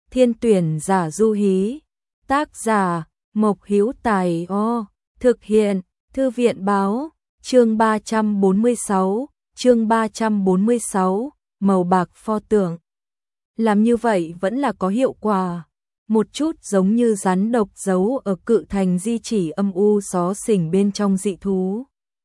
Thiên tuyển giả du hí. Tác giả Mộc Hữu Tài. Thực hiện Thư viện báo. Chương 346, màu bạc pho tượng. Làm như vậy vẫn là có hiệu quả. Một chút giống như rắn độc giấu ở cự thành di chỉ âm u xó xỉnh bên trong dị thú.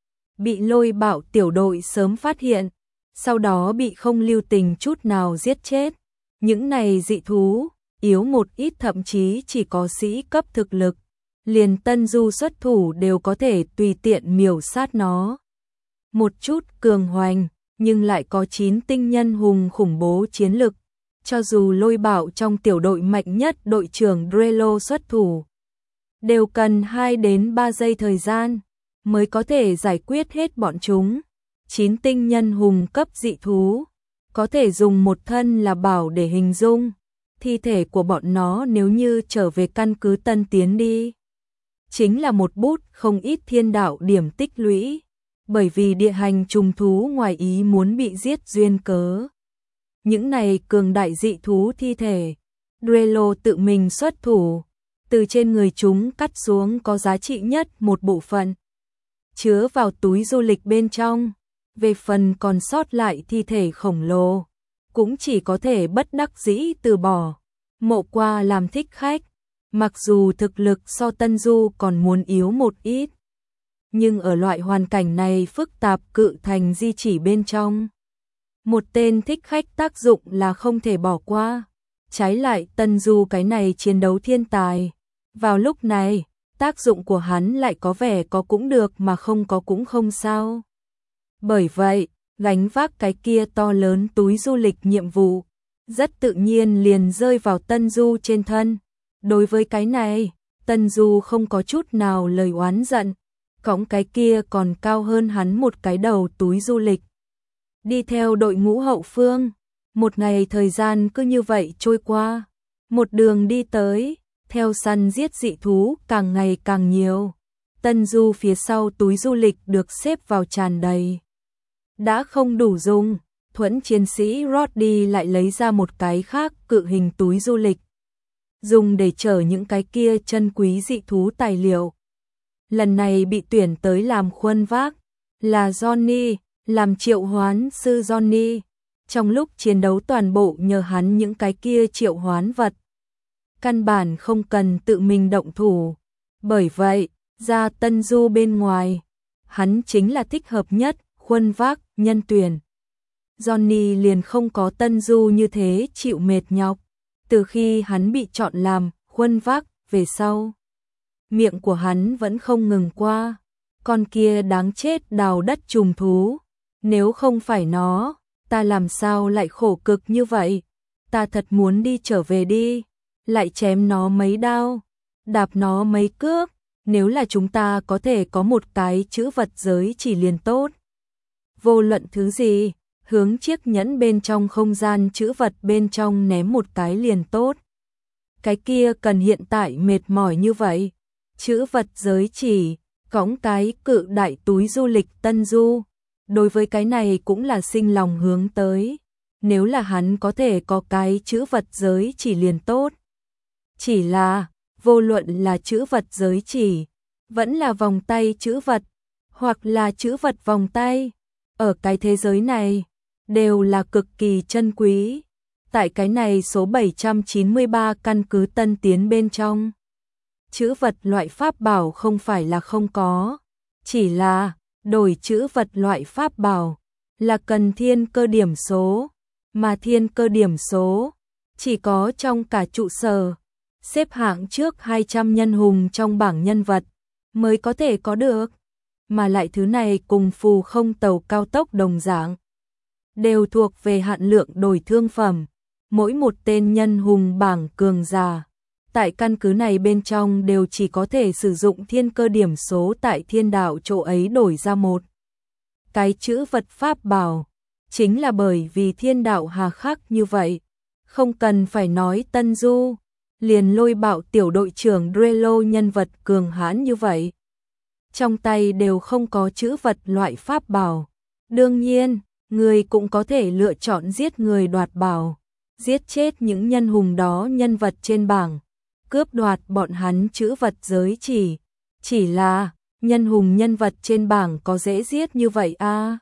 Bị Lôi Bạo tiểu đội sớm phát hiện, sau đó bị không lưu tình chút nào giết chết. Những này dị thú, yếu một ít thậm chí chỉ có sĩ cấp thực lực, liền Tân Du xuất thủ đều có thể tùy tiện miểu sát nó. Một chút cường hoành, nhưng lại có 9 tinh nhân hùng khủng bố chiến lực. Cho dù Lôi Bạo trong tiểu đội mạnh nhất đội trưởng Drelo xuất thủ, đều cần 2 đến 3 giây thời gian mới có thể giải quyết hết bọn chúng. 9 tinh nhân hùng cấp dị thú, có thể dùng một thân là bảo để hình dung. Thi thể của bọn nó nếu như trở về căn cứ Tân Tiến đi, chính là một bút không ít thiên đạo điểm tích lũy, bởi vì địa hành trùng thú ngoài ý muốn bị giết duyên cớ. Những này cường đại dị thú thi thể, Drelo tự mình xuất thủ, từ trên người chúng cắt xuống có giá trị nhất một bộ phận, chứa vào túi du lịch bên trong. Về phần còn sót lại thi thể khổng lồ, cũng chỉ có thể bất đắc dĩ từ bỏ. Mộ qua làm thích khách, mặc dù thực lực so Tân Du còn muốn yếu một ít, nhưng ở loại hoàn cảnh này phức tạp cự thành di chỉ bên trong, một tên thích khách tác dụng là không thể bỏ qua. Trái lại Tân Du cái này chiến đấu thiên tài, vào lúc này, tác dụng của hắn lại có vẻ có cũng được mà không có cũng không sao. Bởi vậy, gánh vác cái kia to lớn túi du lịch nhiệm vụ, rất tự nhiên liền rơi vào Tân Du trên thân. Đối với cái này, Tân Du không có chút nào lời oán giận, cõng cái kia còn cao hơn hắn một cái đầu túi du lịch. Đi theo đội ngũ hậu phương, một ngày thời gian cứ như vậy trôi qua. Một đường đi tới, theo săn giết dị thú càng ngày càng nhiều. Tân Du phía sau túi du lịch được xếp vào tràn đầy. Đã không đủ dùng, Thuẫn chiến sĩ Roddy lại lấy ra một cái khác cự hình túi du lịch, dùng để chở những cái kia chân quý dị thú tài liệu. Lần này bị tuyển tới làm khuân vác là Johnny, làm triệu hoán sư Johnny. Trong lúc chiến đấu toàn bộ nhờ hắn những cái kia triệu hoán vật, căn bản không cần tự mình động thủ. Bởi vậy, ra Tân Du bên ngoài, hắn chính là thích hợp nhất khuân vác nhân tuyển. Johnny liền không có Tân Du như thế chịu mệt nhọc. Từ khi hắn bị chọn làm khuân vác về sau, miệng của hắn vẫn không ngừng qua. Con kia đáng chết đào đất trùng thú, nếu không phải nó, ta làm sao lại khổ cực như vậy. Ta thật muốn đi trở về đi, lại chém nó mấy đao, đạp nó mấy cước. Nếu là chúng ta có thể có một cái chữ vật giới chỉ liền tốt. Vô luận thứ gì, hướng chiếc nhẫn bên trong không gian chữ vật bên trong ném một cái liền tốt. Cái kia cần hiện tại mệt mỏi như vậy. Chữ vật giới chỉ, cõng cái cự đại túi du lịch Tân Du. Đối với cái này cũng là sinh lòng hướng tới. Nếu là hắn có thể có cái chữ vật giới chỉ liền tốt. Chỉ là, vô luận là chữ vật giới chỉ, vẫn là vòng tay chữ vật, hoặc là chữ vật vòng tay, ở cái thế giới này, đều là cực kỳ chân quý. Tại cái này số 793 căn cứ Tân Tiến bên trong, chữ vật loại pháp bảo không phải là không có, chỉ là đổi chữ vật loại pháp bảo là cần thiên cơ điểm số, mà thiên cơ điểm số chỉ có trong cả trụ sở xếp hạng trước 200 nhân hùng trong bảng nhân vật mới có thể có được, mà lại thứ này cùng phù không tàu cao tốc đồng dạng, đều thuộc về hạn lượng đổi thương phẩm. Mỗi một tên nhân hùng bảng cường giả tại căn cứ này bên trong đều chỉ có thể sử dụng thiên cơ điểm số tại thiên đạo chỗ ấy đổi ra một cái chữ vật pháp bảo. Chính là bởi vì thiên đạo hà khắc như vậy, không cần phải nói Tân Du, liền Lôi Bạo tiểu đội trưởng Drelo nhân vật cường hãn như vậy, trong tay đều không có chữ vật loại pháp bảo. Đương nhiên, người cũng có thể lựa chọn giết người đoạt bảo, giết chết những nhân hùng đó nhân vật trên bảng, cướp đoạt bọn hắn trữ vật giới chỉ là nhân hùng nhân vật trên bảng có dễ giết như vậy à?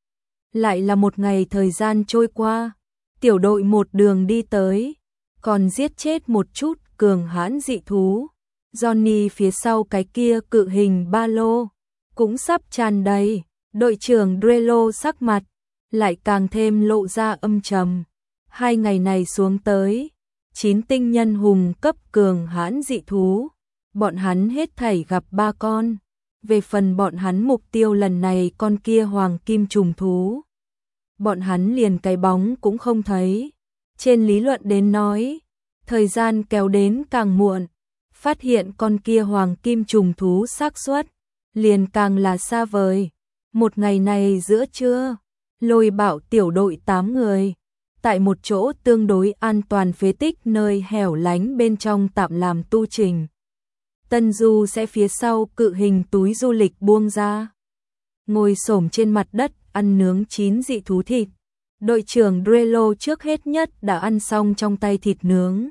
Lại là một ngày thời gian trôi qua, tiểu đội một đường đi tới, còn giết chết một chút cường hãn dị thú. Johnny phía sau cái kia cự hình ba lô cũng sắp tràn đầy, đội trưởng Drello sắc mặt lại càng thêm lộ ra âm trầm. 2 ngày này xuống tới, 9 tinh nhân hùng cấp cường hãn dị thú, bọn hắn hết thảy gặp 3 con. Về phần bọn hắn mục tiêu lần này con kia hoàng kim trùng thú, bọn hắn liền cái bóng cũng không thấy. Trên lý luận đến nói, thời gian kéo đến càng muộn, phát hiện con kia hoàng kim trùng thú xác suất liền càng là xa vời. Một ngày này giữa trưa, Lôi Bạo tiểu đội 8 người, tại một chỗ tương đối an toàn phế tích nơi hẻo lánh bên trong tạm làm tu trình. Tân Du sẽ phía sau cự hình túi du lịch buông ra, ngồi xổm trên mặt đất ăn nướng 9 dị thú thịt. Đội trưởng Drello trước hết nhất đã ăn xong trong tay thịt nướng.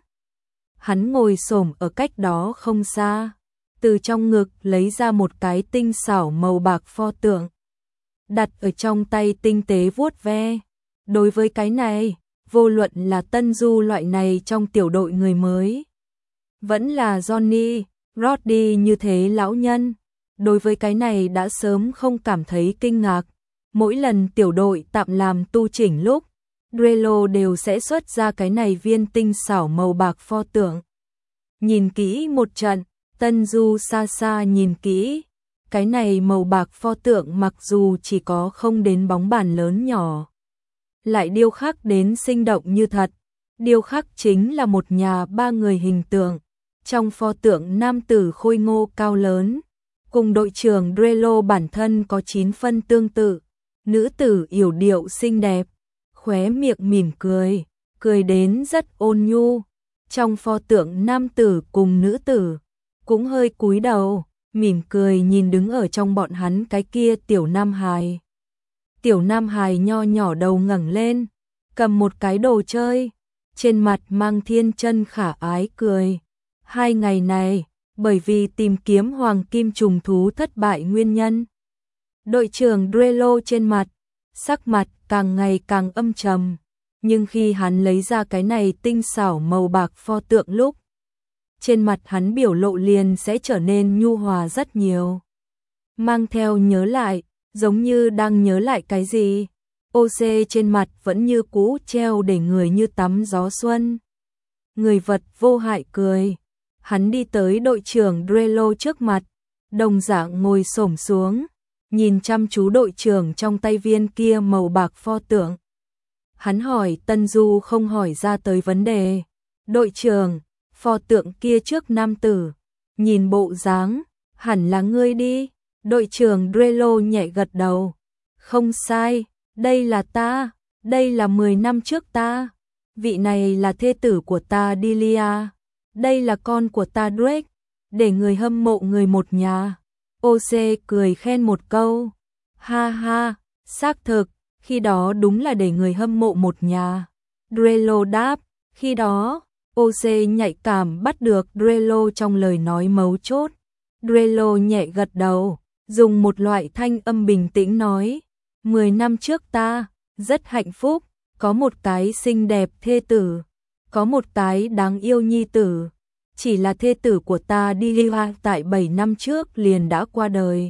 Hắn ngồi xổm ở cách đó không xa, từ trong ngực lấy ra một cái tinh xảo màu bạc pho tượng, đặt ở trong tay tinh tế vuốt ve. Đối với cái này, vô luận là Tân Du loại này trong tiểu đội người mới, vẫn là Johnny, Roddy như thế lão nhân, đối với cái này đã sớm không cảm thấy kinh ngạc. Mỗi lần tiểu đội tạm làm tu chỉnh lúc, Drello đều sẽ xuất ra cái này viên tinh xảo màu bạc pho tượng. Nhìn kỹ một trận, Tân Du xa xa nhìn kỹ, cái này màu bạc pho tượng mặc dù chỉ có không đến bóng bàn lớn nhỏ, lại điêu khắc đến sinh động như thật. Điêu khắc chính là một nhà 3 người hình tượng. Trong pho tượng nam tử khôi ngô cao lớn, cùng đội trưởng Drello bản thân có 9 phân tương tự. Nữ tử yểu điệu xinh đẹp, khóe miệng mỉm cười, cười đến rất ôn nhu. Trong pho tượng nam tử cùng nữ tử cũng hơi cúi đầu, mỉm cười nhìn đứng ở trong bọn hắn cái kia tiểu nam hài. Tiểu nam hài nho nhỏ đầu ngẩng lên, cầm một cái đồ chơi, trên mặt mang thiên chân khả ái cười. 2 ngày này, bởi vì tìm kiếm hoàng kim trùng thú thất bại nguyên nhân, đội trưởng Drello trên mặt, sắc mặt càng ngày càng âm trầm, nhưng khi hắn lấy ra cái này tinh xảo màu bạc pho tượng lúc, trên mặt hắn biểu lộ liền sẽ trở nên nhu hòa rất nhiều. Mang theo nhớ lại, giống như đang nhớ lại cái gì. OC trên mặt vẫn như cũ treo để người như tắm gió xuân. Người vật vô hại cười. Hắn đi tới đội trưởng Drello trước mặt, đồng dạng ngồi xổm xuống, nhìn chăm chú đội trưởng trong tay viên kia màu bạc pho tượng. Hắn hỏi Tân Du không hỏi ra tới vấn đề. Đội trưởng, pho tượng kia trước nam tử, nhìn bộ dáng, hẳn là ngươi đi. Đội trưởng Drello nhẹ gật đầu. Không sai, đây là ta, đây là 10 năm trước ta. Vị này là thê tử của ta Delia. Đây là con của ta Drake, để người hâm mộ người một nhà. OC cười khen một câu. Ha ha, xác thực, khi đó đúng là để người hâm mộ một nhà. Drello đáp, khi đó, OC nhạy cảm bắt được Drello trong lời nói mấu chốt. Drello nhẹ gật đầu, dùng một loại thanh âm bình tĩnh nói, 10 năm trước ta, rất hạnh phúc, có một cái xinh đẹp thê tử, có một cái đáng yêu nhi tử. Chỉ là thê tử của ta Delia tại 7 năm trước liền đã qua đời.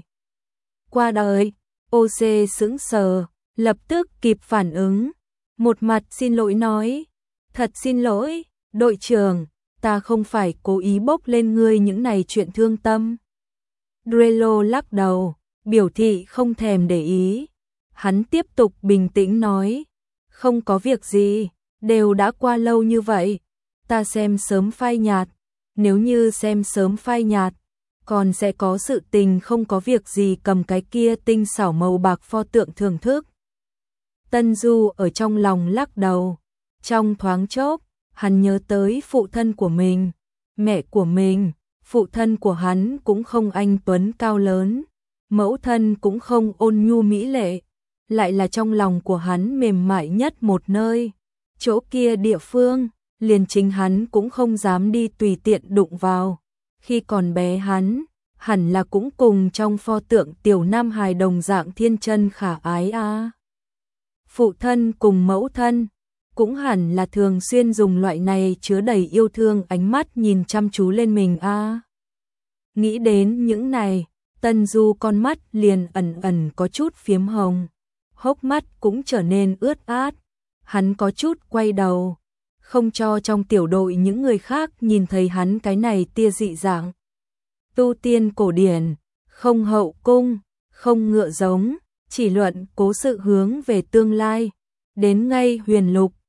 Qua đời, OC sững sờ, lập tức kịp phản ứng, một mặt xin lỗi nói, thật xin lỗi, đội trưởng, ta không phải cố ý bốc lên ngươi những này chuyện thương tâm. Drello lắc đầu, biểu thị không thèm để ý. Hắn tiếp tục bình tĩnh nói, không có việc gì, đều đã qua lâu như vậy, ta xem sớm phai nhạt. Nếu như xem sớm phai nhạt, còn sẽ có sự tình không có việc gì cầm cái kia tinh xảo màu bạc pho tượng thưởng thức. Tân Du ở trong lòng lắc đầu, trong thoáng chốc, hắn nhớ tới phụ thân của mình, mẹ của mình. Phụ thân của hắn cũng không anh tuấn cao lớn, mẫu thân cũng không ôn nhu mỹ lệ, lại là trong lòng của hắn mềm mại nhất một nơi. Chỗ kia địa phương, liền chính hắn cũng không dám đi tùy tiện đụng vào. Khi còn bé hắn, hẳn là cũng cùng trong pho tượng tiểu nam hài đồng dạng thiên chân khả ái a. Phụ thân cùng mẫu thân, cũng hẳn là thường xuyên dùng loại này chứa đầy yêu thương ánh mắt nhìn chăm chú lên mình a. Nghĩ đến những này, Tân Du con mắt liền ẩn ẩn có chút phiếm hồng, hốc mắt cũng trở nên ướt át. Hắn có chút quay đầu, không cho trong tiểu đội những người khác nhìn thấy hắn cái này tia dị dạng. Tu tiên cổ điển, không hậu cung, không ngựa giống, chỉ luận cố sự hướng về tương lai. Đến ngay huyền lục,